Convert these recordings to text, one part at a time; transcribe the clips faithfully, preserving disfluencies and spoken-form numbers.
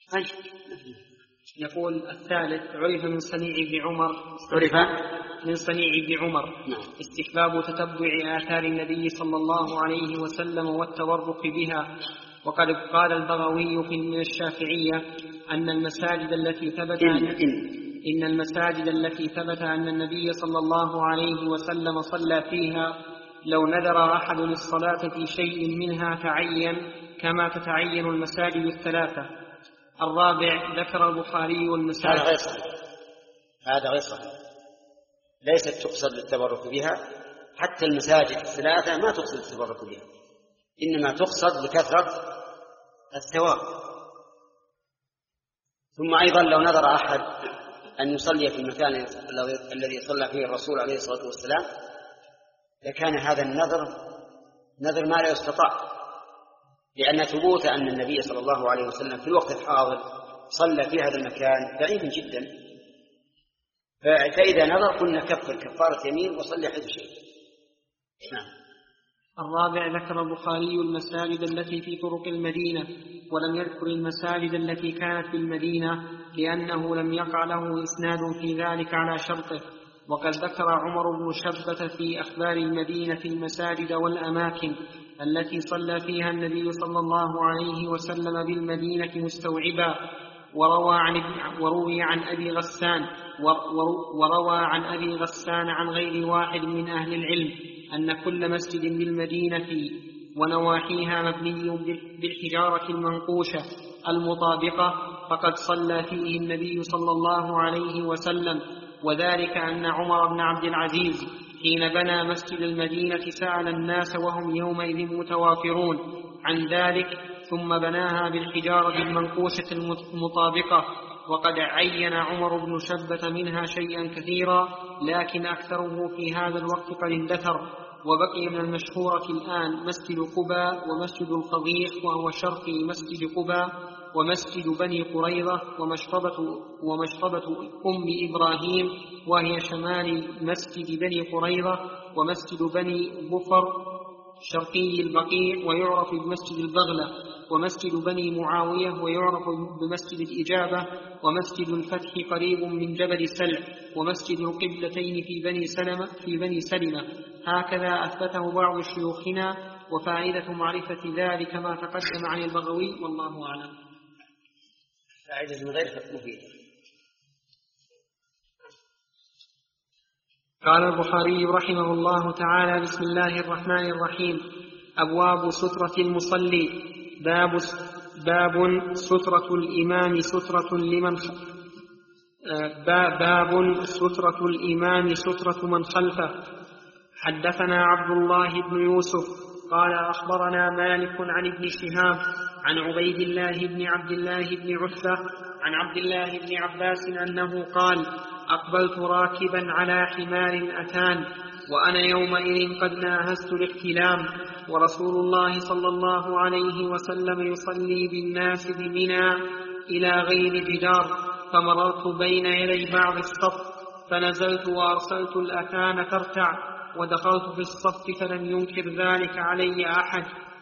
يقول الثالث: عرف من صنيع ابن عمر عرف من صنيع ابن عمر نعم. استحباب تتبع آثار النبي صلى الله عليه وسلم والتورق بها. وقد قال البغوي في من الشافعية أن المساجد التي ثبت إن, إن. إن المساجد التي ثبت أن النبي صلى الله عليه وسلم صلى فيها لو نذر أحد الصلاة في شيء منها تعين كما تتعين المساجد الثلاثة. الرابع: ذكر البخاري والمساجد. هذا غير صحيح، هذا غير صحيح، ليست تقصد للتبرك بها، حتى المساجد الثلاثة ما تقصد للتبرك بها، إنما تقصد لكثرة الثواب. ثم أيضا لو نذر أحد أن يصلي في المكان الذي صلى فيه الرسول عليه الصلاة والسلام لكان هذا النذر نذر ما لا يستطاع، لأن ثبوت أن النبي صلى الله عليه وسلم في الوقت الحاضر صلى في هذا المكان بعيد جدا، فإذا نذر قلنا كفر كفارة يمين وصلي حيث شيء. نعم. الرابع: ذكر البخاري المساجد التي في طرق المدينة ولم يذكر المساجد التي كانت في المدينة لأنه لم يقع له إسناد في ذلك على شرطه. وقد ذكر عمر بن شبة في أخبار المدينة المساجد والأماكن التي صلى فيها النبي صلى الله عليه وسلم بالمدينة مستوعبا. وروى عن, وروي عن أبي غسان وروى عن أبي غسان عن غير واحد من أهل العلم أن كل مسجد بالمدينة ونواحيها مبني بالحجارة المنقوشة المطابقة فقد صلى فيه النبي صلى الله عليه وسلم. وذلك أن عمر بن عبد العزيز حين بنى مسجد المدينة سأل الناس وهم يومئذ متوافرون عن ذلك ثم بناها بالحجارة المنقوشة المطابقة. وقد عين عمر بن شبة منها شيئا كثيرا لكن أكثره في هذا الوقت قد اندثر. وبقي من المشهورة الآن مسجد قباء ومسجد الخضيخ وهو شرقي مسجد قباء ومسجد بني قريظة ومشربة, ومشربة أم إبراهيم وهي شمال مسجد بني قريظة ومسجد بني بفر شرقي البقيع ويعرف بمسجد البغلة ومسجد بني معاوية ويعرف بمسجد الإجابة ومسجد الفتح قريب من جبل سلع ومسجد القبلتين في بني سلمة, في بني سلمة. هكذا أثبته بعض شيوخنا وفائدة معرفة ذلك ما تقدم عن البغوي والله أعلم. فائدة من غير مفيدة. قال البخاري رحمه الله تعالى: بسم الله الرحمن الرحيم. أبواب سترة المصلي. باب باب سترة الإمام سترة لمن باب سترة الإمام سترة من خلفه. حدثنا عبد الله بن يوسف قال أخبرنا مالك عن ابن شهاب عن عبيد الله بن عبد الله بن عتبة عن عبد الله بن عباس أنه قال: أقبلت راكبا على حمار أتان وأنا يومئذ قد ناهزت الاحتلام ورسول الله صلى الله عليه وسلم يصلي بالناس بمنى إلى غير جدار فمررت بين يدي بعض الصف فنزلت وأرسلت الأتان ترتع ودخلت في الصف فلم ينكر ذلك علي أحد.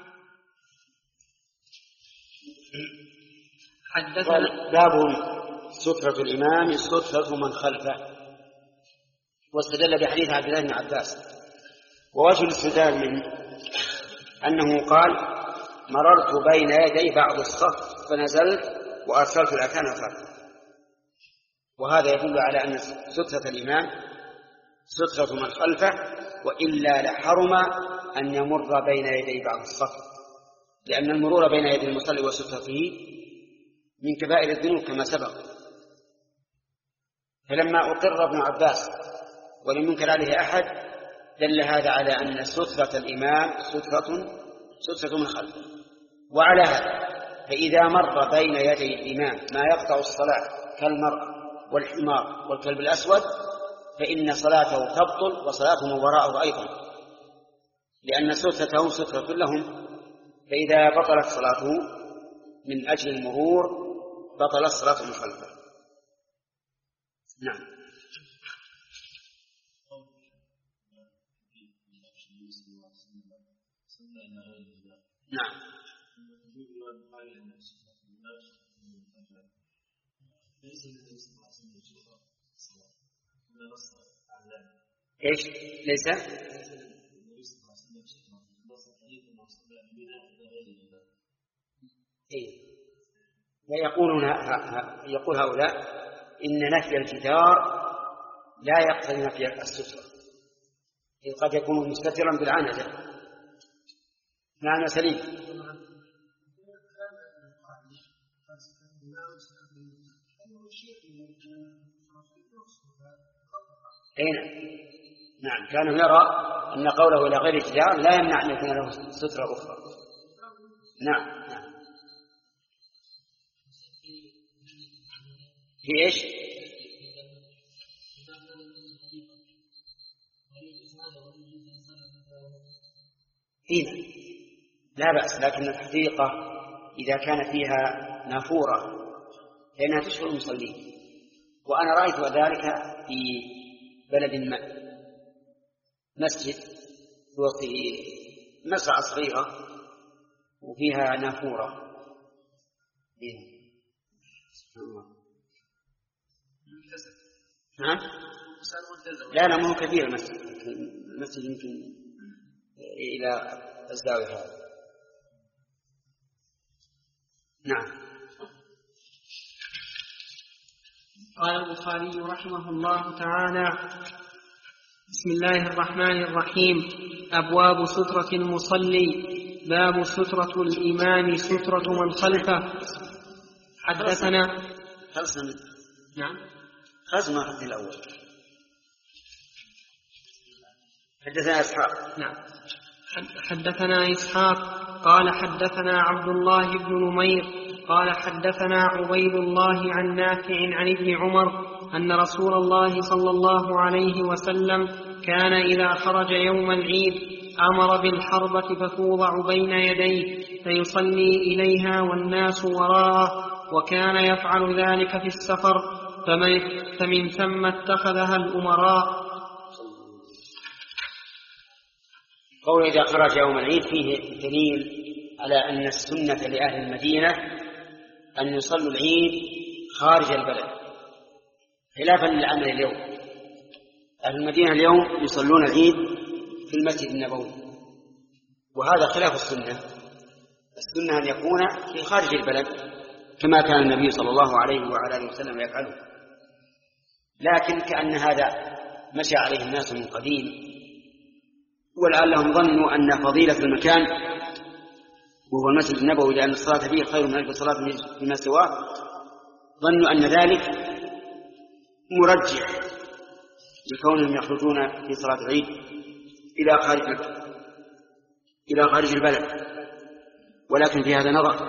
حدثنا باب سترة الإمام سترة من خلفه. واستدل بحديث عبد الله بن عباس. ووجه الاستدلال منه أنه قال: مررت بين يدي بعض الصف فنزلت وأرسلت الأتان فردا. وهذا يدل على أن سترة الإمام سترة من خلفه، وإلا لحرم أن يمر بين يدي بعض الصف، لأن المرور بين يدي المصلي وسترته من كبائر الذنوب كما سبق. فلما أقر ابن عباس ولم ينكر عليه أحد دل هذا على أن سترة الإمام سترة سترة من خلفه. وعلى هذا فإذا مر بين يدي الإمام ما يقطع الصلاة كالمرأة والحمار والكلب الأسود فإن صلاته تبطل وصلاته من وراءه أيضا، لأن سترته سترة لهم. فإذا بطلت صلاته من أجل المرور بطل الصلاة من خلفه. نعم. نعم. ايش ليس إيه؟ ويقولون يقول هؤلاء إن نفي الجدار لا يقتضي نفي السترة، إذ قد يكون مستترا بالعنزة. معنى سليم. أين؟ نعم، كان يرى أن قوله إلى غير الجدار لا يمنع أن يكون له سترة أخرى. نعم. نعم. في إيش؟ إيه؟ لا بأس، لكن الحقيقة إذا كان فيها نافورة فإنها تشغل المصلين، وأنا رأيت ذلك في بلد ما، مسجد في مسرح صغيرة وفيها نافورة. إيه؟ نعم. لا لا مو كبير المسجد، المسجد يمكن إلى الزاوية هذه. نعم. قال البخاري رحمه الله تعالى: بسم الله الرحمن الرحيم. أبواب سترة المصلي. باب سترة الإمام سترة من خلفه. حدثنا خلصنا. نعم خلصنا الحد الأول. حدثنا إسحاق. نعم. حدثنا إسحاق قال حدثنا عبد الله بن نمير قال حدثنا عبيد الله عن نافع عن ابن عمر أن رسول الله صلى الله عليه وسلم كان إذا خرج يوم العيد أمر بالحربة فتوضع بين يديه فيصلي إليها والناس وراءه، وكان يفعل ذلك في السفر، فمن ثم اتخذها الأمراء. قول إذا خرج يوم العيد فيه دليل على أن السنة لأهل المدينة أن يصلوا العيد خارج البلد، خلافا للعمل اليوم. أهل المدينة اليوم يصلون العيد في المسجد النبوي، وهذا خلاف السنة. السنة أن يكون في خارج البلد كما كان النبي صلى الله عليه وعلى آله وسلم يفعله، لكن كأن هذا مشى عليه الناس من قديم، ولعلهم ظنوا أن فضيلة المكان وهو المسجد النبوي لأن الصلاة فيه خير من ألف صلاة فيما سواه، ظنوا أن ذلك مرجع لكونهم يخرجون في صلاة العيد إلى خارج إلى خارج البلد. ولكن في هذا نظر،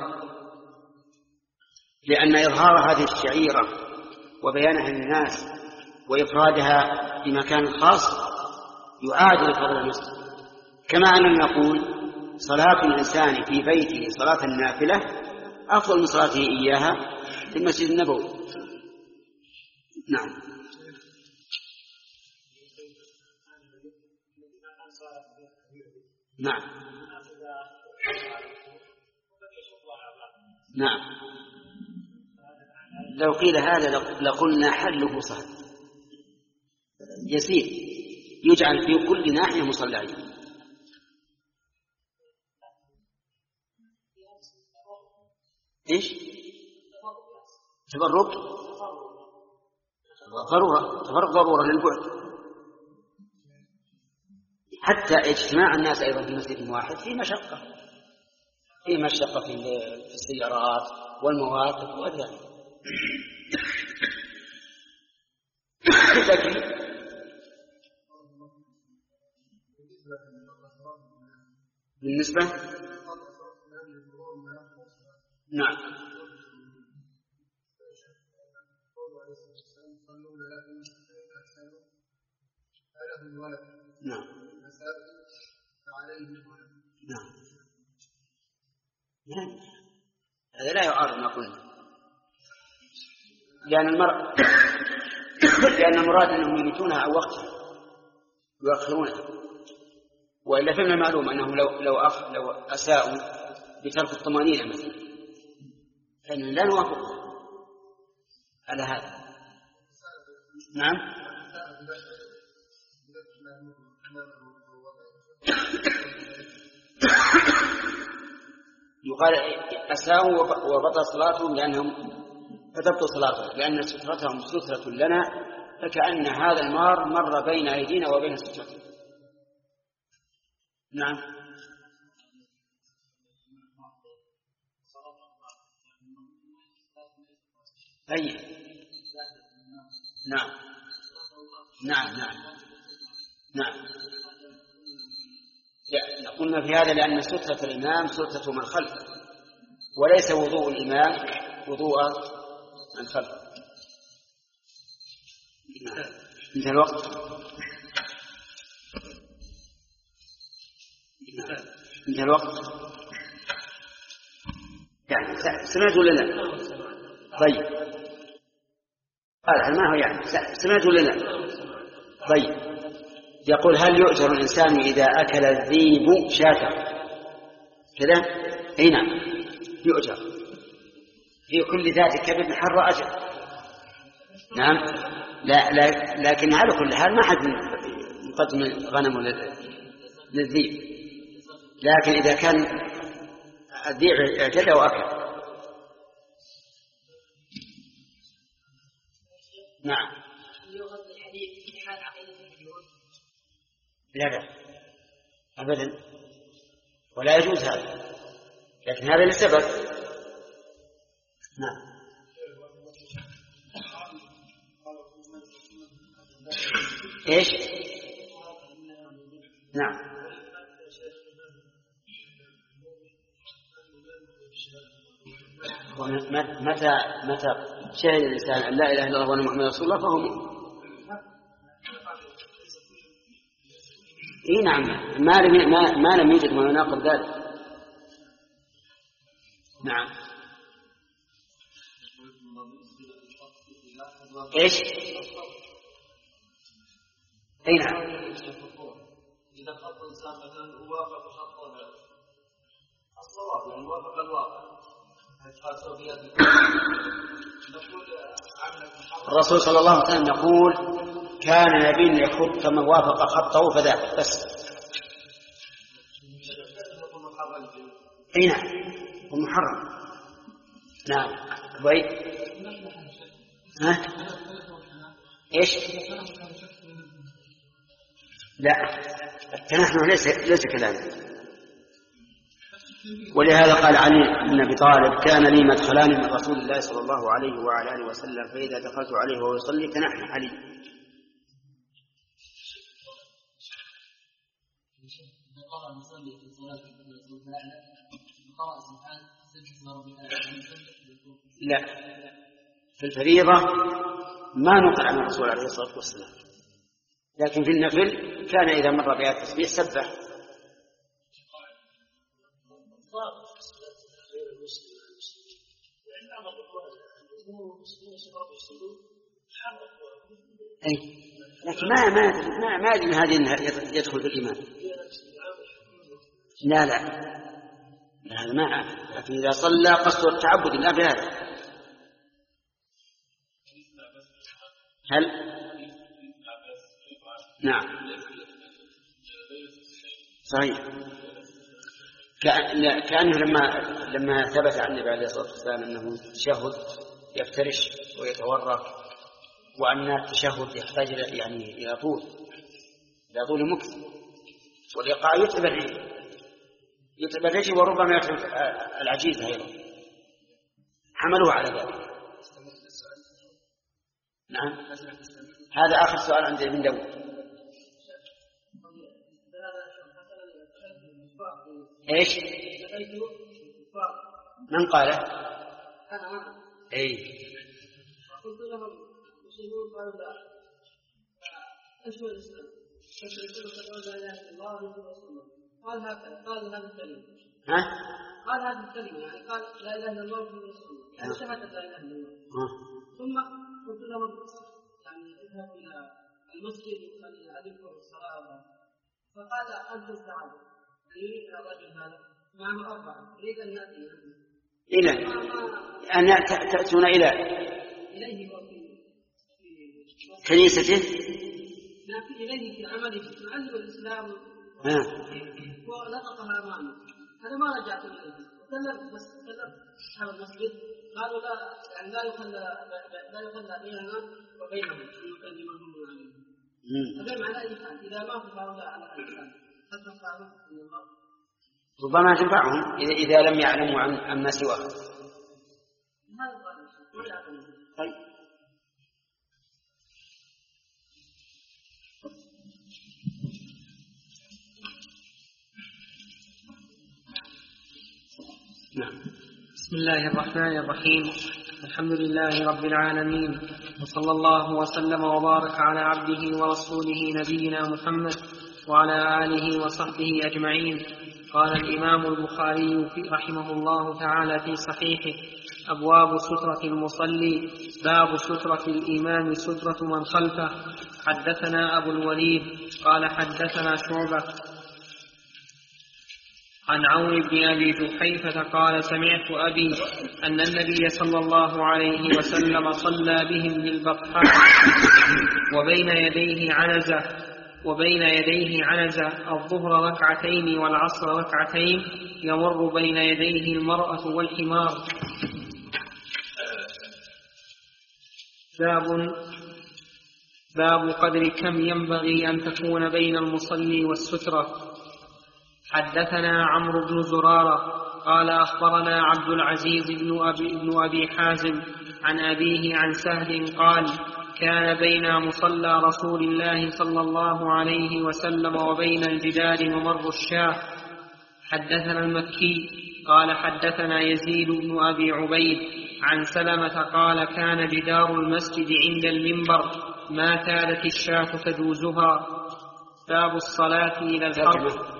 لأن إظهار هذه الشعيرة وبيانها للناس وإفرادها في مكان خاص يعادل فضل المسجد، كما أننا نقول صلاة الإنسان في بيته صلاة النافلة أفضل من صلاته إياها في المسجد النبوي. نعم. نعم. نعم. لو قيل هذا لقلنا حله صحيح يسير، يجعل في كل ناحية مصلى عيد. إيش؟ تبرك ضرورة، تبرك ضرورة للبعد. حتى اجتماع الناس أيضا في مسجد واحد فيه مشقة، فيه مشقة في السيارات والمواقف وذلك. لكن بالنسبة نعم نعم نعم هذا لا يعارض ما قلنا، لأن المرء لأن المراد أنهم يميتونها أو وقتها يؤخرونها، وإلا فمن المعلوم أنهم لو لو أخ لو أساءوا بترك الطمأنينة مثلا فإننا لا نوافق، على هذا. نعم. يقال أساءوا وبطل صلاتهم لأنهم فتبطل صلاتهم لأن سترتهم سترة لنا، فكأن هذا المار مر بين أيدينا وبين سترته. نعم. أي نعم نعم نعم نعم. قلنا في هذا لأن سترة الإمام سترة من خلفه، وليس وضوء الإمام وضوء من خلفه. انتهى الوقت. انتهى الوقت يعني سمعت ولا لا؟ طيب هذا ما هو يعني سمعت ولا لا؟ طيب يقول هل يؤجر الإنسان إذا أكل الذيب شاة كذا؟ أي نعم يؤجر في كل ذات كبد حر أجر. نعم. لا, لا لكن على كل حال ما حد يقدم الغنم للذيب، لكن إذا كان الذيب اعتدى وأكل. نعم. لا لا أبدا ولا يجوز هذا، لكن هذا لسبب. نعم. إيش؟ نعم. متى متى شهد الإنسان أن لا إله إلا الله وأن محمدا رسول الله فهو مؤمن. إيه نعم. ما لم ما, ما لم يوجد ما يناقض ذلك. نعم. إيش؟ أي نعم. إذا خط الإنسان مثلا وافق خط الصواب يعني وافق الواقع. الرسول صلى الله عليه وسلم يقول كان نبي يخط فمن وافق خطه فذاك بس. اي نعم ومحرم. نعم. كويس. ها ايش؟ لا التنحنح ليس ليس كلامه. ولهذا قال علي بن أبي طالب كان لي مدخلان من رسول الله صلى الله عليه وعلى آله وسلم فإذا دخلت عليه وهو يصلي تنحنح علي. لا في الفريضة ما نقل عن الرسول عليه الصلاة والسلام، لكن في النفل كان إذا مر بها التسبيح سبح. أي لكن ما ما ما ما أدري هذه يدخل في الإيمان. لا لا هذا ما. لكن إذا صلى قصد التعبد لا بهذا. هل نعم صحيح. كأنه لما لما ثبت عن النبي عليه الصلاة والسلام أنه تشهد يفترش ويتورط، وأن التشهد يحتاج يعني إلى طول إلى طول مكث، والإيقاع يتعب الرجل يتعب الرجل وربما يتعب العجيز أيضا، حملوه على ذلك. نعم هذا آخر سؤال عند ابن داود. ايش؟ من قال؟ اي قلت لهم يشهدون قالوا لا اشهد الاسلام فشهدوا لا اله الا الله ورسول الله. قال هكذا قال هذه الكلمه. ها؟ قال هذه الكلمه يعني قال لا اله الا الله ورسول الله يعني شهادة لا اله الا الله. ثم قلت لهم يعني اذهب الى المسجد فليعرفوا الصلاه، فقال انتم تعالوا يريد الرجل هذا معه أربعة يريد أن يأتي إلى أن تأتون إلى إليه كنيسته نأتي إليه في عمله تعلم الإسلام ونطقها أمامه، هذا ما رجعت إليه وكلم بس كلم أصحاب المسجد قالوا لا يعني لا يخلى لا يخلى بيننا وبينهم أن نكلمهم عنهم. هذا معنى أي حال إذا ما فعلوا على الإسلام حتى فعلوا من الله ربما تنفعهم إذا إذا لم يعلموا عن عما سواه. طيب نعم. بسم الله الرحمن الرحيم. الحمد لله رب العالمين، وصلى الله وسلم وبارك على عبده ورسوله نبينا محمد وعلى آله وصحبه أجمعين. قال الإمام البخاري رحمه الله تعالى في صحيحه: أبواب سترة المصلي. باب سترة الإمام سترة من خلفه. حدثنا أبو الوليد قال حدثنا شعبة عن عون بن أبي جحيفة قال: سمعت أبي أن النبي صلى الله عليه وسلم صلى بهم بالبطحاء وبين يديه عنزة وبين يديه عنزة الظهر ركعتين والعصر ركعتين، يمر بين يديه المرأة والحمار. باب باب قدر كم ينبغي أن تكون بين المصلي والسترة. حدثنا عمرو بن زرارة قال أخبرنا عبد العزيز بن أبي, بن أبي حازم عن أبيه عن سهل قال: كان بين مصلى رسول الله صلى الله عليه وسلم وبين الجدار ممر الشاة. حدثنا المكي قال حدثنا يزيد بن أبي عبيد عن سلمة قال: كان جدار المسجد عند المنبر ما كادت الشاة تجوزها. باب الصلاة إلى الحرب.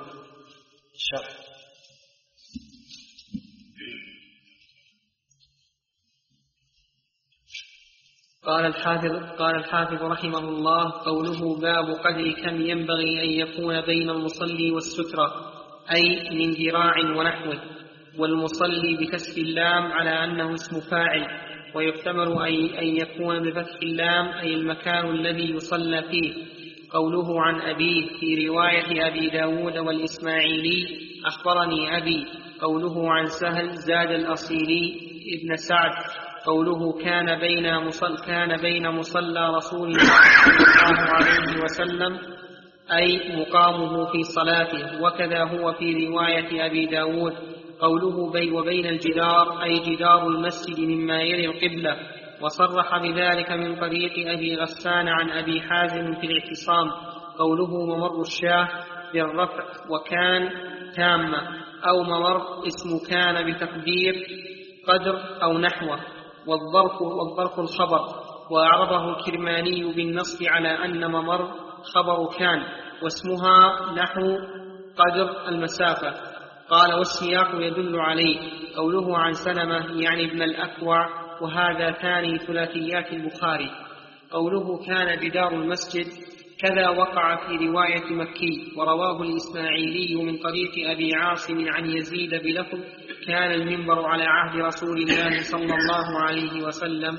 قال الحافظ قال الحافظ رحمه الله: قوله باب قدر كم ينبغي أن يكون بين المصلي والسترة، أي من ذراع ونحوه. والمصلي بكسر اللام على أنه اسم فاعل، ويحتمل أن يكون بفتح اللام أي المكان الذي يصلى فيه. قوله عن أبيه في رواية أبي داود والإسماعيلي: أخبرني أبي. قوله عن سهل زاد الأصيلي ابن سعد. قوله كان بين مصل كان بين مصلى رسول الله صلى الله عليه وسلم أي مقامه في صلاته، وكذا هو في رواية أبي داود. قوله بي وبين الجدار أي جدار المسجد مما يلي القبلة، وصرح بذلك من طريق أبي غسان عن أبي حازم في الاعتصام. قوله ممر الشاة بالرفع وكان تامة، أو ممر اسم كان بتقدير قدر أو نحوه، والظرف, والظرف الخبر. وأعرضه الكرماني بالنصب على أن ممر خبر كان، واسمها نحو قدر المسافة. قال: والسياق يدل عليه. قوله عن سلمة يعني ابن الأكوع، وهذا ثاني ثلاثيات البخاري. قوله كان جدار المسجد كذا وقع في رواية مكي، ورواه الإسماعيلي من طريق أبي عاصم عن يزيد بلفظ: كان المنبر على عهد رسول الله صلى الله عليه وسلم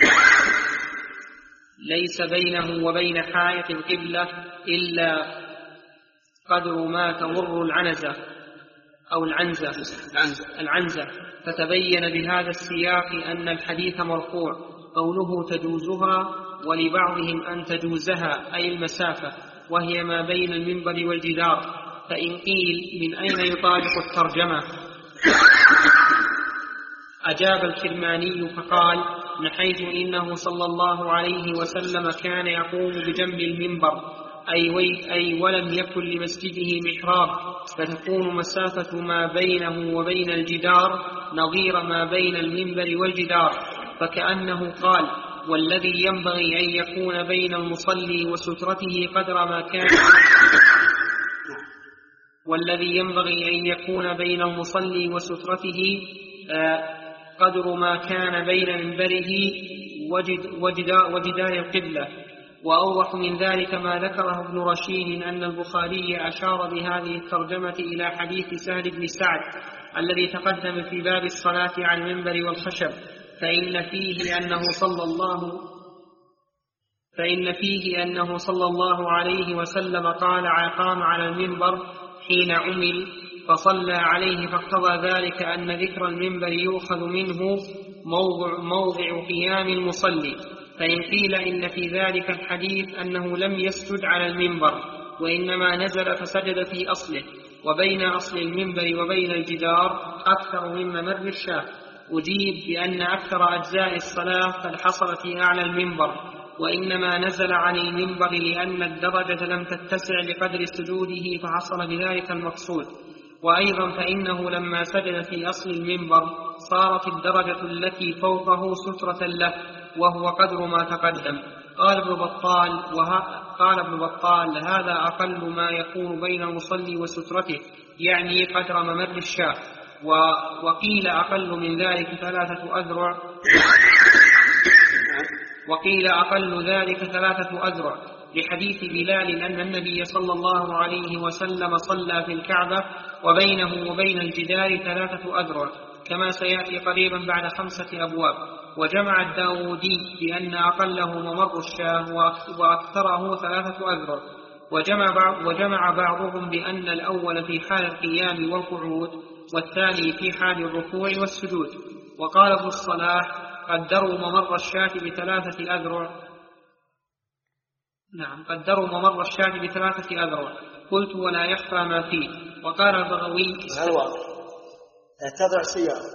ليس بينه وبين حائط القبلة إلا قدر ما تمر العنزة أو العنزة, العنزة. فتبين بهذا السياق أن الحديث مرفوع. قوله تجوزها، ولبعضهم أن تجوزها أي المسافة، وهي ما بين المنبر والجدار. فإن قيل من أين يطابق الترجمة؟ أجاب الكرماني فقال: من حيث إنه صلى الله عليه وسلم كان يقوم بجنب المنبر، أي, أي ولم يكن لمسجده محراب، فتكون مسافة ما بينه وبين الجدار نظير ما بين المنبر والجدار. فكأنه قال: والذي ينبغي أن يكون بين المصلي وسترته قدر ما كان والذي ينبغي أن يكون بين المصلي وسترته قدر ما كان بين منبره وجدار القبلة. وأوضح من ذلك ما ذكره ابن رشيد أن البخاري أشار بهذه الترجمة إلى حديث سهل بن سعد الذي تقدم في باب الصلاة على المنبر والخشب، فإن فيه أنه صلى الله فإن فيه أنه صلى الله عليه وسلم قال قام على المنبر حين عمل فصلى عليه، فاقتضى ذلك أن ذكر المنبر يؤخذ منه موضع, موضع قيام المصلي. فإن قيل إن في ذلك الحديث أنه لم يسجد على المنبر وإنما نزل فسجد في أصله، وبين أصل المنبر وبين الجدار أكثر من ممر الشاة، أجيب بأن أكثر أجزاء الصلاة قد حصل في أعلى المنبر، وإنما نزل عن المنبر لأن الدرجة لم تتسع لقدر سجوده فحصل بذلك المقصود. وأيضا فإنه لما سجد في أصل المنبر صارت الدرجة التي فوقه سترة له، وهو قدر ما تقدم. قال ابن بطال وه... قال ابن بطال هذا أقل ما يكون بين المصلي وسترته، يعني قدر ممر الشاة. و... وقيل أقل من ذلك ثلاثة أذرع وقيل أقل ذلك ثلاثة أذرع لحديث بلال أن النبي صلى الله عليه وسلم صلى في الكعبة وبينه وبين الجدار ثلاثة أذرع، كما سيأتي قريبا بعد خمسة أبواب. وجمع الداودي بأن أقله ممر الشاة وأكثره ثلاثة أذرع. وجمع, وجمع بعضهم بأن الأول في حال القيام والقعود، والثاني في حال الركوع والسجود. وقال ابن الصلاح قدروا ممر الشاة بثلاثة أذرع نعم قدروا ممر الشاة بثلاثة أذرع. قلت ولا يخفى ما فيه. وقال البغوي هل واضح تضع سيارة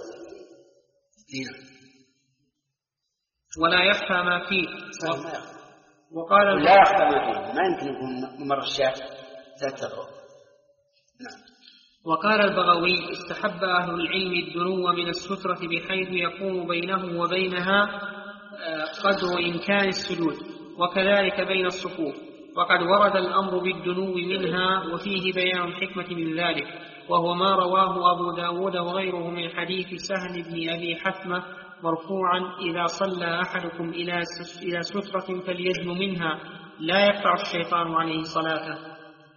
ولا يخفى ما فيه. وقال لا يخفى ما فيه، ما يمكن يكون ممر الشاة ثلاثة أذرع. نعم. وقال البغوي استحب أهل العلم الدنو من السترة بحيث يقوم بينه وبينها قدر إمكان السجود، وكذلك بين الصفوف. وقد ورد الأمر بالدنو منها، وفيه بيان الحكمة من ذلك، وهو ما رواه أبو داود وغيره من حديث سهل بن أبي حثمة مرفوعا إذا صلى أحدكم إلى سترة فليدن منها لا يقطع الشيطان عليه صلاته.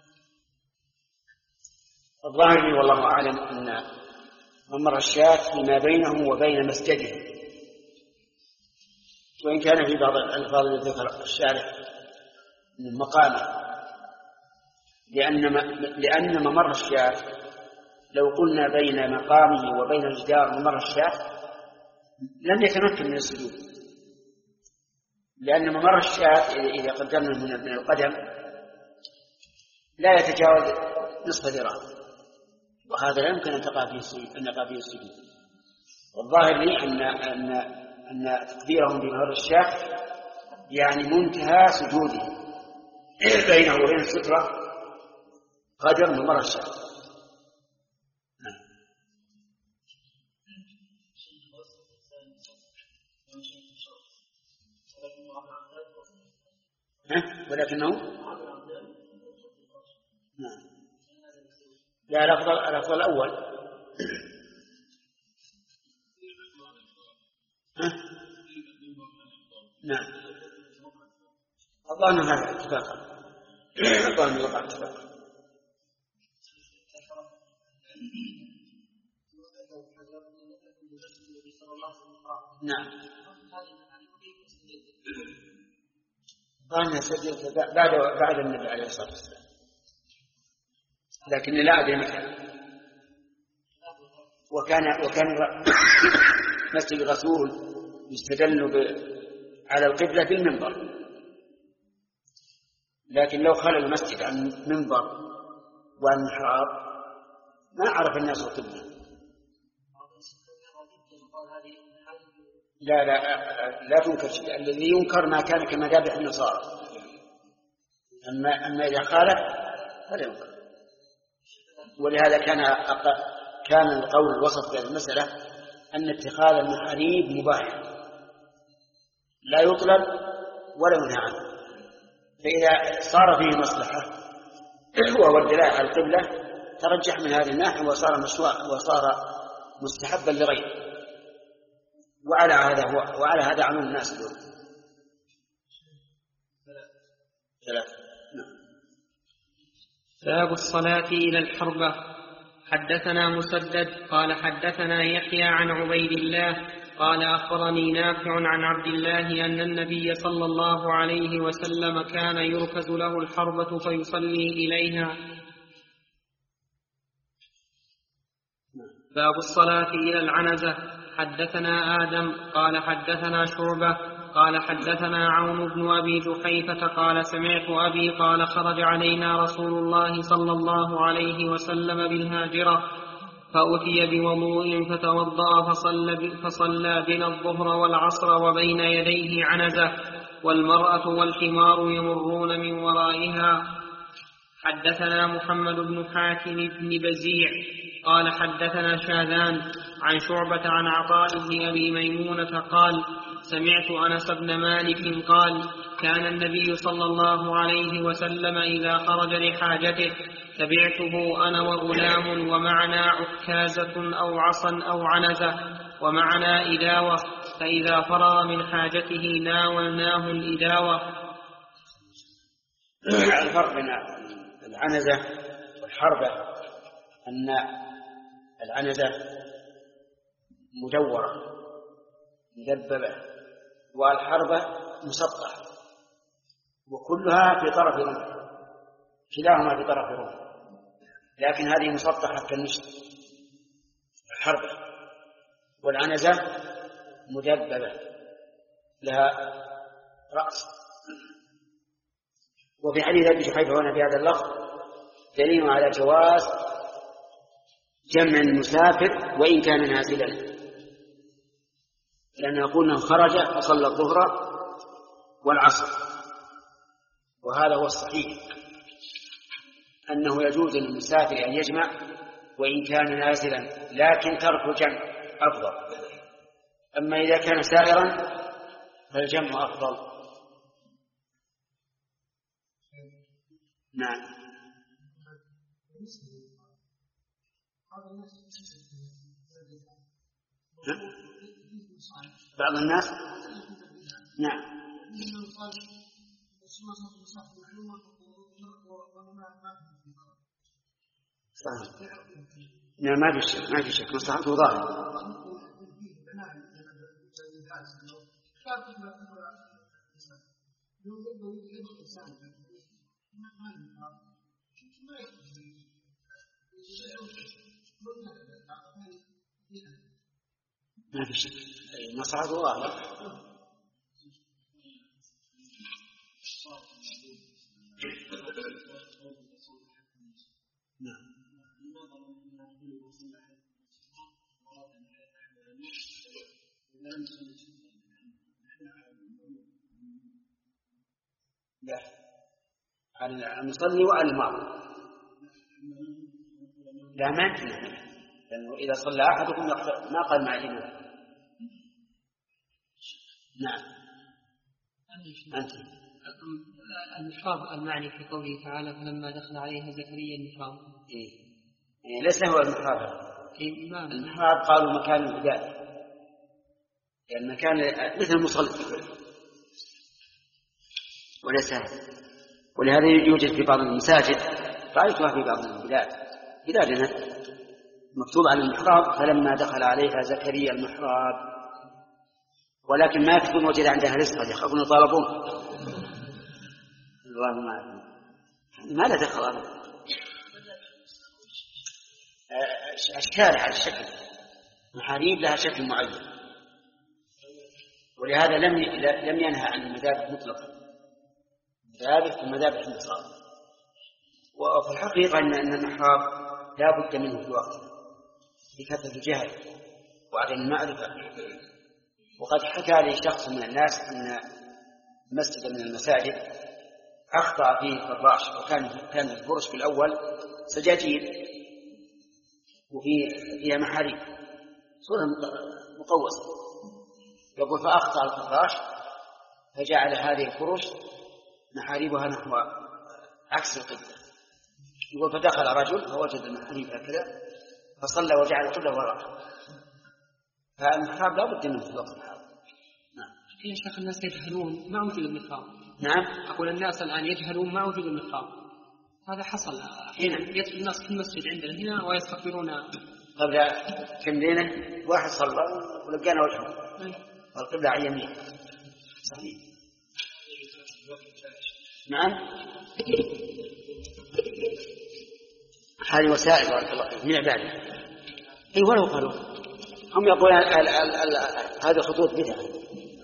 الظاهر والله أعلم أن ممر الشاة فيما بينه وبين مسجده، وإن كان في بعض الألفاظ ذكر الشارح من مقامه، لأن لأن ممر الشاة لو قلنا بين مقامه وبين الجدار ممر الشاة لم يتمكن من السجود، لأن ممر الشاة إذا قدمنا من القدم لا يتجاوز نصف ذراع، وهذا لا يمكن أن تقع فيه السجود. والظاهر لي أن أن أن تقديرهم بممر الشاة يعني منتهى سجوده بينه وبين السترة قدر ممر الشاة. ولكنه نعم لا الأفضل الأفضل الأول. نعم أظن هذا اتفاقا أظن وقع اتفاقا. نعم أظن سجلت بعد بعد النبي عليه الصلاة والسلام، لكني لا أدري متى. وكان وكان مسجد الرسول يستدل على القبلة بالمنبر، لكن لو خلى المسجد عن منبر وعن محراب ما عرف الناس القبلة. لا لا لا تنكر شيء، الذي ينكر ما كان كمذابح النصارى، أما أما إذا خالف فلا ينكر. ولهذا كان كان القول الوسط في المسألة أن اتخاذ المحاريب مباح لا يطلب ولا ينهى عنه، فإذا صار فيه مصلحة وهو الدلالة على القبلة ترجح من هذه الناحية وصار مشروع وصار مستحبا لغيره. وعلى هذا هو وعلى هذا عمل الناس اليوم. ثلاثة. باب الصلاة إلى الحربة. حدثنا مسدد قال حدثنا يحيى عن عبيد الله قال أخبرني نافع عن عبد الله أن النبي صلى الله عليه وسلم كان يركز له الحربة فيصلي إليها. باب الصلاة إلى العنزة. حدثنا آدم قال حدثنا شعبة قال حدثنا عون بن أبي جحيفة قال سمعت أبي قال خرج علينا رسول الله صلى الله عليه وسلم بالهاجرة فأتي بوضوء فتوضأ فصلى, فصلى بنا الظهر والعصر وبين يديه عنزة والمرأة والحمار يمرون من ورائها. حدثنا محمد بن حاتم بن بزيع قال حدثنا شاذان عن شعبة عن عطاء بن أبي ميمونة قال سمعت أنس بن مالك قال كان النبي صلى الله عليه وسلم إذا خرج لحاجته تبعته أنا وغلام ومعنا عكازة أو عصا أو عنزة ومعنا إداوة فإذا فرغ من حاجته ناولناه الإداوة. الفرق بين العنزة والحربة أن العنزة مدورة مدببة والحربة مسطحة وكلها في طرف رمح كلاهما في طرف رمح لكن هذه مسطحة كالنشط الحربة والعنزة مدببة لها رأس. وفي حديث أبي جحيفة هنا في هذا اللفظ دليل على جواز جمع المسافر وإن كان نازلا لأنه يقول أنه خرج فصلى الظهر والعصر وهذا هو الصحيح أنه يجوز للمسافر أن يجمع وإن كان نازلا لكن ترك الجمع أفضل. أما إذا كان سائرا فالجمع أفضل. نعم. بعض الناس نعم صحيح. نعم ما في شك ما في شك مصلحته ظاهرة. ما في شك مصلحته ظاهرة. نعم. لا على المصلي وعلى المعموم لا ما يمكن لأنه إذا صلى أحدكم ما قال مع الإمام. نعم. أنت المحراب المعني في قوله تعالى فلما دخل عليها زكريا المحراب إيه؟ إيه ليس هو المحراب. إيه ما المحراب قالوا مكان العبادة يعني مكان مثل المصلي وليس هذا. ولهذا يوجد في بعض المساجد رأيتها في بعض البلاد بلادنا مكتوب عن المحراب فلما دخل عليها زكريا المحراب ولكن ما يكتبون وجد عندها رزقا يخافون يطالبون. الله ما ما لا دخل أبدا. أشكال على الشكل محاريب لها شكل معين ولهذا لم لم ينهى عن المذابح مطلقا. المذابح المذابح المطلقة. وفي الحقيقة أن المحراب لا بد منه في وقته لكثرة الجهل وعدم المعرفة. وقد حكى لي شخص من الناس أن مسجد من المساجد أخطأ فيه فراش وكان كان الفرش في الأول سجاجيد وفي فيها محاريب صورة مقوسة يقول فأخطأ الفراش فجعل هذه الفرش محاريبها نحو عكس القبلة. يقول فدخل رجل فوجد المحاريب هكذا فصلى وجعل كله وراءه. فالمحراب لا بد منه في الوقت الحاضر. نعم. يا شيخ الناس يجهلون ما وجود المحراب. نعم. أقول الناس الآن يجهلون ما وجود المحراب. هذا حصل أحيانا يدخل الناس في المسجد عندنا هنا ويستقبلون قبل كم ليلة واحد صلى ولقانا وجهه والقبلة على اليمين. صحيح. نعم. هذه وسائل بارك الله فيك من عباده. اي ولو قالوا هم يقولون هذه خطوط بدعة.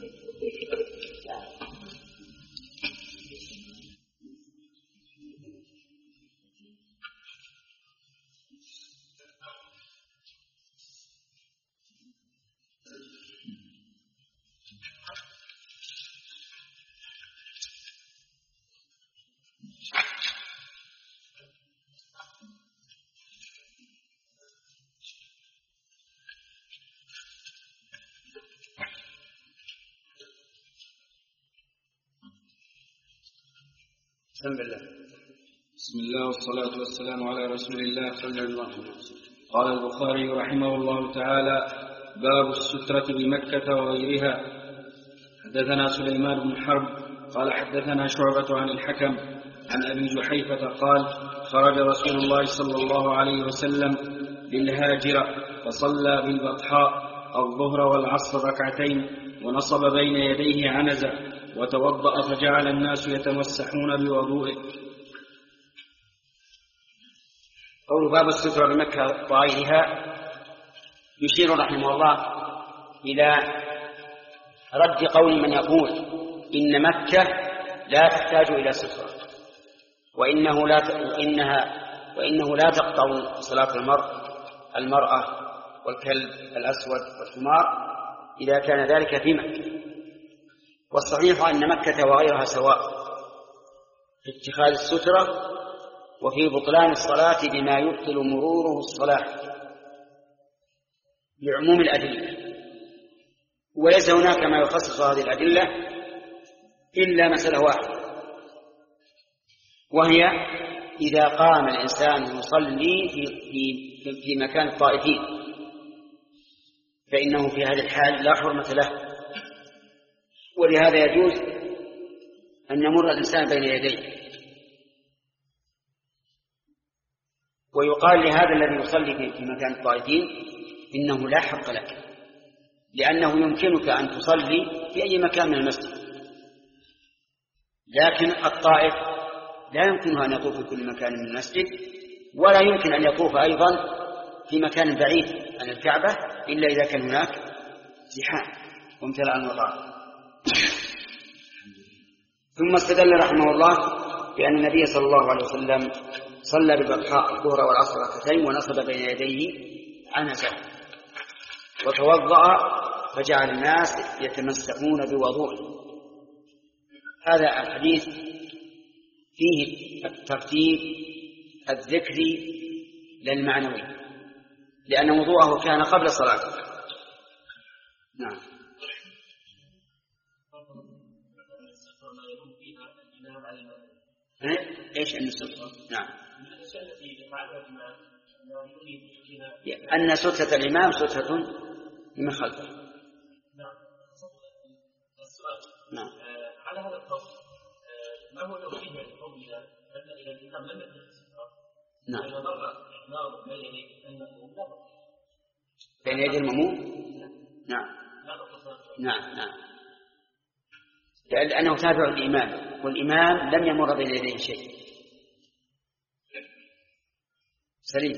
بسم الله. بسم الله والصلاة والسلام على رسول الله صلى الله عليه وسلم. قال البخاري رحمه الله تعالى: باب السترة بمكة وغيرها. حدثنا سليمان بن حرب قال حدثنا شعبة عن الحكم عن أبي جحيفة قال: خرج رسول الله صلى الله عليه وسلم للهاجرة فصلى بالبطحاء الظهر والعصر ركعتين ونصب بين يديه عنزة وتوضأ فجعل الناس يتمسحون بوضوئه. قول باب السترة بمكة وغيرها يشير رحمه الله إلى رد قول من يقول إن مكة لا تحتاج إلى سترة وإنه لا وإنها وإنه لا تقطع صلاة المرء المرأة والكلب الأسود والحمار إذا كان ذلك في مكة. والصحيح أن مكة وغيرها سواء في اتخاذ السترة وفي بطلان الصلاة بما يبطل مروره الصلاة لعموم الأدلة. وليس هناك ما يخصص هذه الأدلة إلا مسألة واحدة، وهي إذا قام الإنسان يصلي في, في, في مكان الطائفين فإنه في هذه الحال لا حرمة له، ولهذا يجوز أن يمر الإنسان بين يديه ويقال لهذا الذي يصلي في مكان الطائفين إنه لا حق لك، لأنه يمكنك أن تصلي في أي مكان من المسجد، لكن الطائف لا يمكنه أن يطوف في كل مكان من المسجد، ولا يمكن أن يطوف أيضا في مكان بعيد عن الكعبة إلا إذا كان هناك زحام وامتلأ المطار. ثم استدل رحمه الله بأن النبي صلى الله عليه وسلم صلى بالبطحاء الظهر والعصر ركعتين ونصب بين يديه عنزة وتوضأ فجعل الناس يتمسحون بوضوءه. هذا الحديث فيه الترتيب الذكري للمعنوي، لأن وضوءه كان قبل صلاته. نعم. ايش ان السترة؟ نعم. ان سترة الامام سترة من خلفه. نعم. على هذا القول ما هو توجيه لقولنا ان الى الامام لم يكن السترة؟ نعم. اذا مر الامام بين يدي المأموم لا بين يدي المأموم؟ نعم. نعم نعم. لأنه تابع الإمام والإمام لم يمر بين يديه شيء. سليم.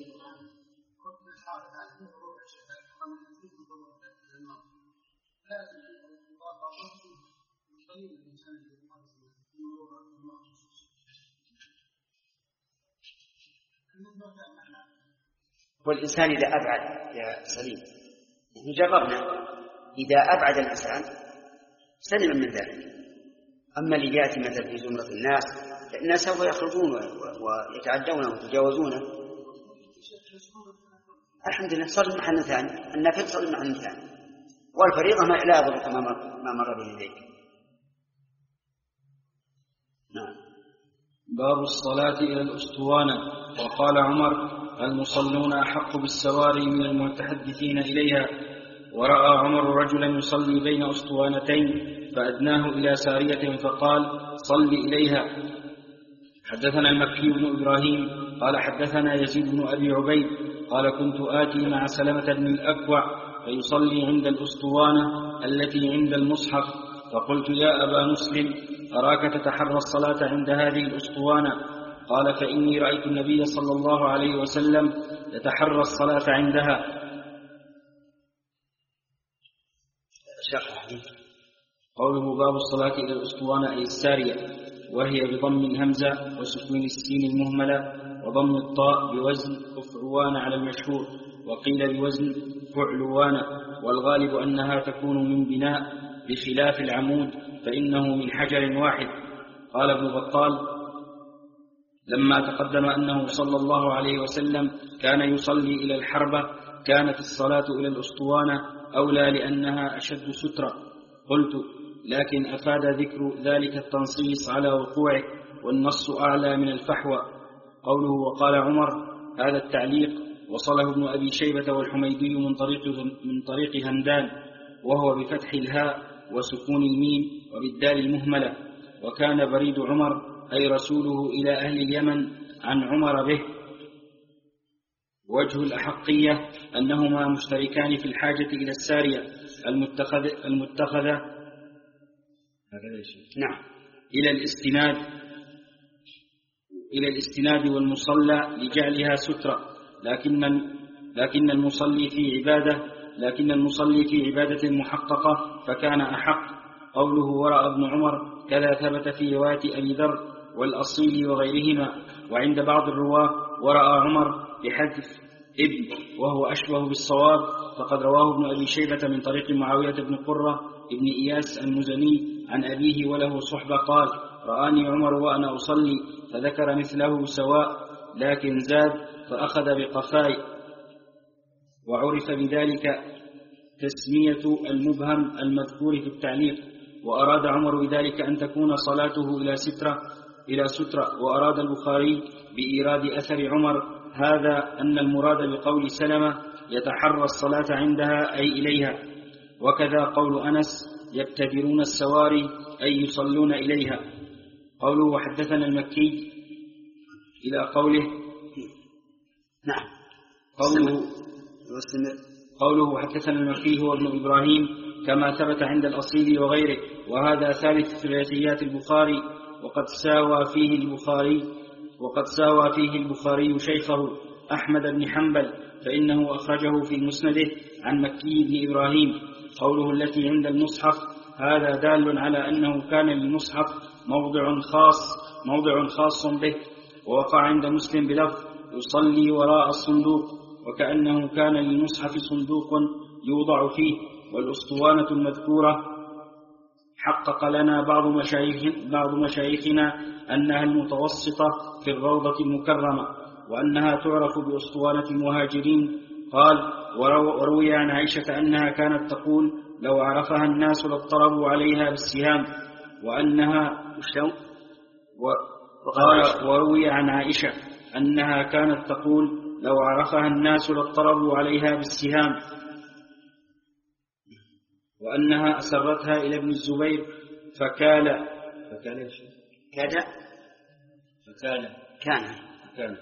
والإنسان إذا أبعد يا سليم جربنا إذا أبعد الإنسان سلم من ذلك. أما اللي يأتي مثلا في زمرة الناس الناس سوف يخرجون ويتعدون ويتجاوزونه. الحمد لله صل محل ثاني، النفل صل محل ثاني، والفريضة ما لا يضرك ما مر بين يديك. نعم. باب الصلاة إلى الأسطوانة. وقال عمر: المصلون أحق بالسواري من المتحدثين إليها. ورأى عمر رجلا يصلي بين أسطوانتين فأدناه إلى سارية فقال: صل إليها. حدثنا المكي بن إبراهيم قال حدثنا يزيد بن أبي عبيد قال كنت آتي مع سلمة بن الأكوع فيصلي عند الأسطوانة التي عند المصحف، فقلت يا أبا مسلم أراك تتحرى الصلاة عند هذه الأسطوانة؟ قال فإني رأيت النبي صلى الله عليه وسلم يتحرى الصلاة عندها. قوله باب الصلاة إلى الأسطوانة أي السارية، وهي بضم الهمزة وسكون السين المهملة وضم الطاء بوزن أفعوان على المشهور، وقيل بوزن فعلوان، والغالب أنها تكون من بناء بخلاف العمود فإنه من حجر واحد. قال ابن بطال لما تقدم أنه صلى الله عليه وسلم كان يصلي إلى الحربة كانت الصلاة إلى الأسطوانة أولى لأنها أشد سترة. قلت لكن أفاد ذكر ذلك التنصيص على وقوعه، والنص أعلى من الفحوى. قوله وقال عمر هذا التعليق وصله ابن أبي شيبة والحميدي من طريق, من طريق همدان، وهو بفتح الهاء وسكون الميم وبالدال المهملة. وكان بريد عمر أي رسوله إلى أهل اليمن عن عمر به. وجه الأحقية أنهما مشتركان في الحاجة إلى السارية المتخذ المتخذة نعم إلى الاستناد إلى الاستناد والمصلى لجعلها سترة، لكن لكن المصلي في عبادة لكن المصلي في عبادة محققة فكان أحق. قوله ورأى ابن عمر كذا ثبت في رواية أبي ذر والأصيل وغيرهما. وعند بعض الرواة ورأى عمر بحذف ابن وهو أشبه بالصواب، فقد رواه ابن أبي شيبة من طريق معاوية بن قرة ابن إياس المزني عن أبيه وله صحبة قال رآني عمر وأنا أصلي فذكر مثله سواء، لكن زاد فأخذ بقفاي، وعرف بذلك تسمية المبهم المذكور في التعليق. وأراد عمر بذلك أن تكون صلاته إلى سترة إلى سترة وأراد البخاري بإيراد أثر عمر هذا أن المراد بقول سلمة يتحرى الصلاة عندها أي إليها. وكذا قول أنس يبتدرون السواري أي يصلون إليها. قوله وحدثنا المكي إلى قوله نعم قوله قوله وحدثنا المكي هو ابن إبراهيم كما ثبت عند الأصيل وغيره، وهذا ثالث ثلاثيات البخاري، وقد ساوى فيه البخاري وقد ساوى فيه البخاري شيخه أحمد بن حنبل، فإنه أخرجه في مسنده عن مكي بن إبراهيم. قوله التي عند المصحف هذا دال على أنه كان للمصحف موضع خاص موضع خاص به، ووقع عند مسلم بلفظ يصلي وراء الصندوق، وكأنه كان للمصحف صندوق يوضع فيه. والأسطوانة المذكورة حقق لنا بعض مشايخ بعض مشايخنا أنها المتوسطة في الروضة المكرمة، وأنها تعرف بأسطوانة المهاجرين. قال وروي عن عائشة أنها كانت تقول لو عرفها الناس لاضطربوا عليها بالسهام، وأنها وقال وروي عن عائشة أنها كانت تقول لو عرفها الناس لاضطربوا عليها بالسهام، وأنها أسرتها إلى ابن الزبير فكال فكال كذا فكان كان كان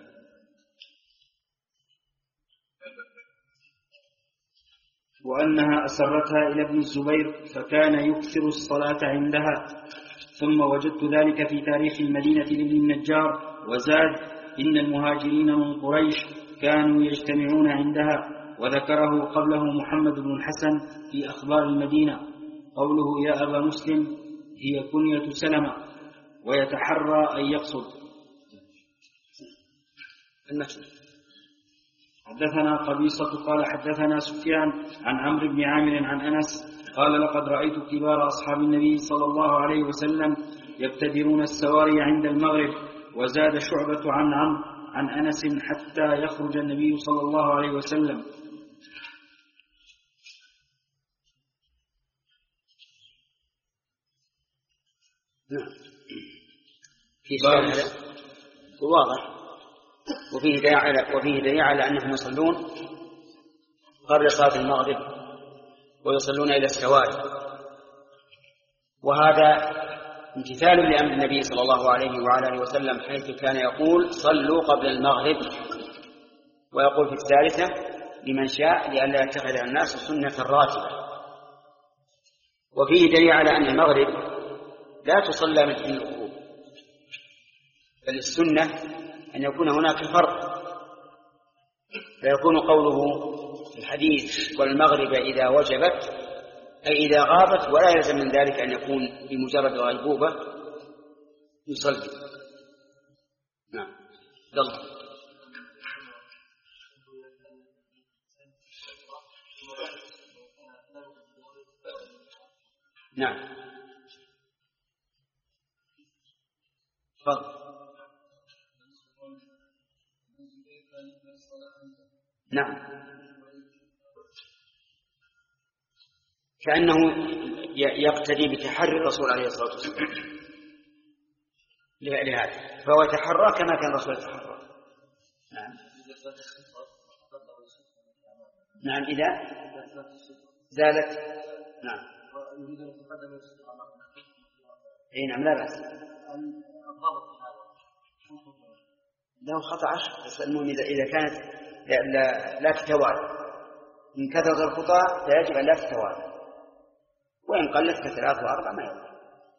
وأنها أسرتها إلى ابن الزبير فكان يكثر الصلاة عندها. ثم وجدت ذلك في تاريخ المدينة لابن النجار، وزاد إن المهاجرين من قريش كانوا يجتمعون عندها، وذكره قبله محمد بن الحسن في أخبار المدينة. قوله يا أبا مسلم هي كنية سلمة، ويتحرى أن يقصد. حدثنا قبيصة قال حدثنا سفيان عن عمرو بن عامر عن أنس قال لقد رأيت كبار أصحاب النبي صلى الله عليه وسلم يبتدرون السواري عند المغرب. وزاد شعبة عن عمرو عن أنس حتى يخرج النبي صلى الله عليه وسلم. في هذا واضح، وفيه دليل على وفيه دليل على أنهم يصلون قبل صلاة المغرب ويصلون إلى السواري، وهذا امتثال لأمر النبي صلى الله عليه وعلى آله وسلم، حيث كان يقول صلوا قبل المغرب ويقول في الثالثة لمن شاء لئلا يتخذ الناس سنة راتبة. وفيه دليل على أن المغرب لا تصلى من حين الغروب، بل السنة أن يكون هناك فرق، فيكون قوله في الحديث والمغرب إذا وجبت أي إذا غابت، ولا يلزم من ذلك أن يكون بمجرد غيبوبة يصلي. نعم. يلا. نعم. فضل. نعم. كأنه يقتدي بتحري الرسول عليه الصلاة والسلام لهذا، فهو يتحرى كما كان الرسول يتحرى. نعم. نعم إذا زالت. نعم. اي نعم لا بأس. له خطأ عشر، بس المهم إذا كانت لا, لا, لا تتوالى، إن كثرت الخطأ فيجب أن لا تتوالى، وإن قلت كثلاث وأربع ما يضر.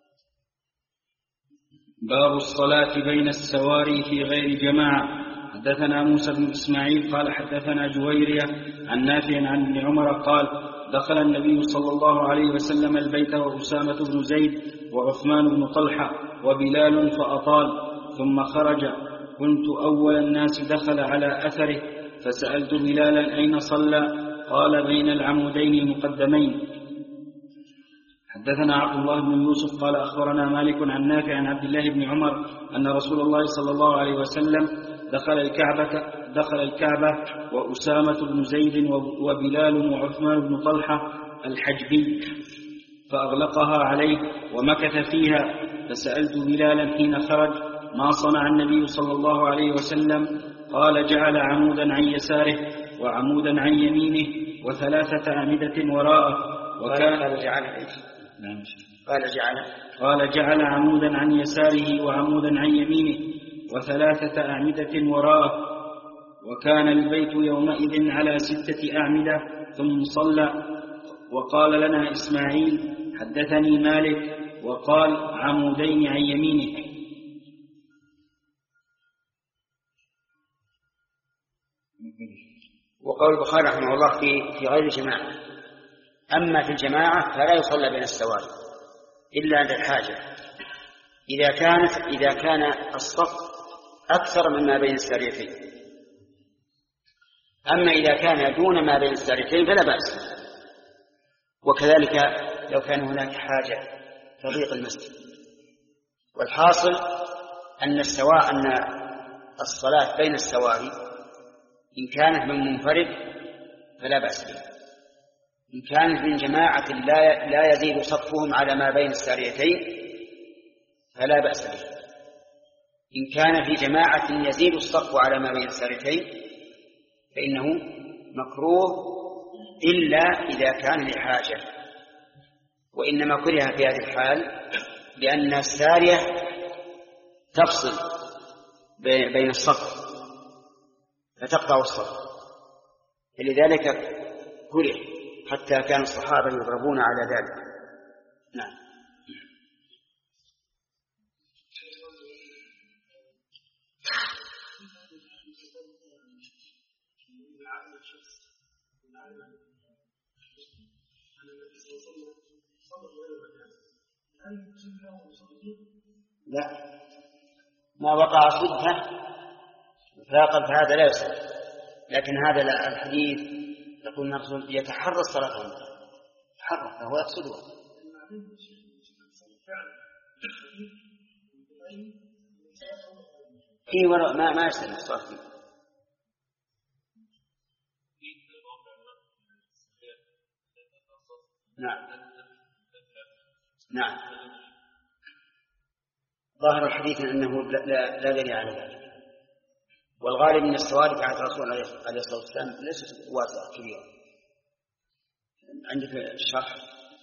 باب الصلاة بين السواري في غير جماعة. حدثنا موسى بن إسماعيل قال حدثنا جويرية عن نافع عن ابن عمر قال دخل النبي صلى الله عليه وسلم البيت وأسامة بن زيد وعثمان بن طلحة وبلال فأطال، ثم خرج، كنت أول الناس دخل على أثره، فسألت بلالا أين صلى؟ قال بين العمودين المقدمين. حدثنا عبد الله بن يوسف قال أخبرنا مالك عن نافع عن عبد الله بن عمر أن رسول الله صلى الله عليه وسلم دخل الكعبة دخل الكعبة وأسامة بن زيد وبلال وعثمان بن طلحة الحجبي، فأغلقها عليه ومكث فيها، فسألت بلالا حين خرج ما صنع النبي صلى الله عليه وسلم؟ قال جعل عمودا عن يساره وعمودا عن يمينه وثلاثة أعمدة وراءه. وكان قال جعل قال جعل قال جعل عمودا عن يساره وعمودا عن يمينه وثلاثة أعمدة وراءه. وكان البيت يومئذ على ستة أعمدة. ثم صلى. وقال لنا إسماعيل حدثني مالك وقال عمودين عن يمينه. وقول البخاري رحمه الله في في غير جماعة. أما في الجماعة فلا يصلى بين السواري إلا عند الحاجة، إذا كانت إذا كان الصف أكثر مما بين الساريتين. أما إذا كان دون ما بين الساريتين فلا بأس. وكذلك لو كان هناك حاجة تضيق المسجد. والحاصل أن السواء أن الصلاة بين السواري إن كانت من منفرد فلا بأس بها، إن كانت من جماعة لا لا يزيد صفهم على ما بين الساريتين فلا بأس بها، إن كان في جماعة يزيد الصف على ما بين الساريتين فإنه مكروه إلا إذا كان لحاجة. وإنما كره في هذه الحال لأن السارية تفصل بين الصف فتقطع الصف، فلذلك كره حتى كان الصحابة يضربون على ذلك. نعم. لا، ما وقع صدها فقد هذا لا يصح، لكن هذا الحديث يقول أن الرسول يتحرى الصلاة عنه، يتحرى فهو يقصدها. إيه وراء ما ما يصح الصلاة فيه. نعم نعم. ظاهر الحديث أنه لا, لا دليل على ذلك، والغالب من السواري في عهد الرسول عليه الصلاة والسلام ليست واسعة كبيرة. عندك الشرح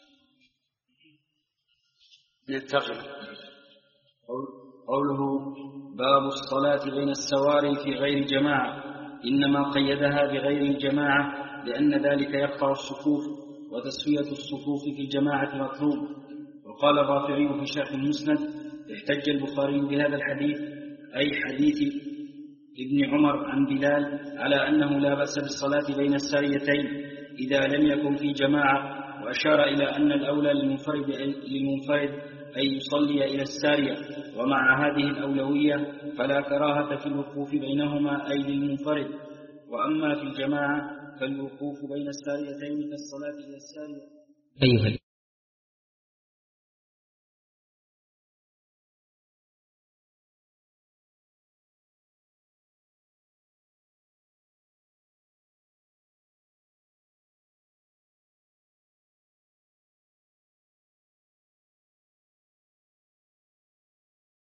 من الترجمة. قوله باب الصلاة بين السواري في غير جماعة. إنما قيدها بغير الجماعة لأن ذلك يقطع الصفوف، وتسوية الصفوف في الجماعة مطلوب. وقال الرافعي في شرح المسند: احتج البخاري بهذا الحديث، أي حديث ابن عمر عن بلال، على أنه لا بأس بالصلاة بين الساريتين إذا لم يكن في جماعة، وأشار إلى أن الأولى للمنفرد, للمنفرد أن يصلي إلى السارية، ومع هذه الأولوية فلا كراهة في الوقوف بينهما أي للمنفرد. وأما في الجماعة فالوقوف بين الساريتين كالصلاة إلى السارية. أيها